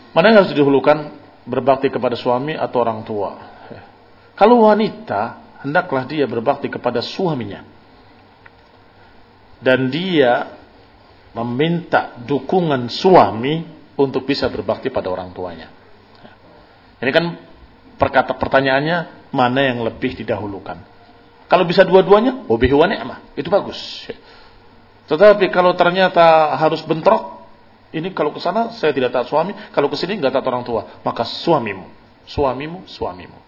Mana yang harus didahulukan, berbakti kepada suami atau orang tua? Kalau wanita, hendaklah dia berbakti kepada suaminya. Dan dia meminta dukungan suami untuk bisa berbakti pada orang tuanya. Ini kan pertanyaannya, mana yang lebih didahulukan? Kalau bisa dua-duanya, bihi wa ni'mah, itu bagus. Tetapi kalau ternyata harus bentrok, ini kalau ke sana saya tidak taat suami, kalau ke sini enggak taat orang tua, maka suamimu.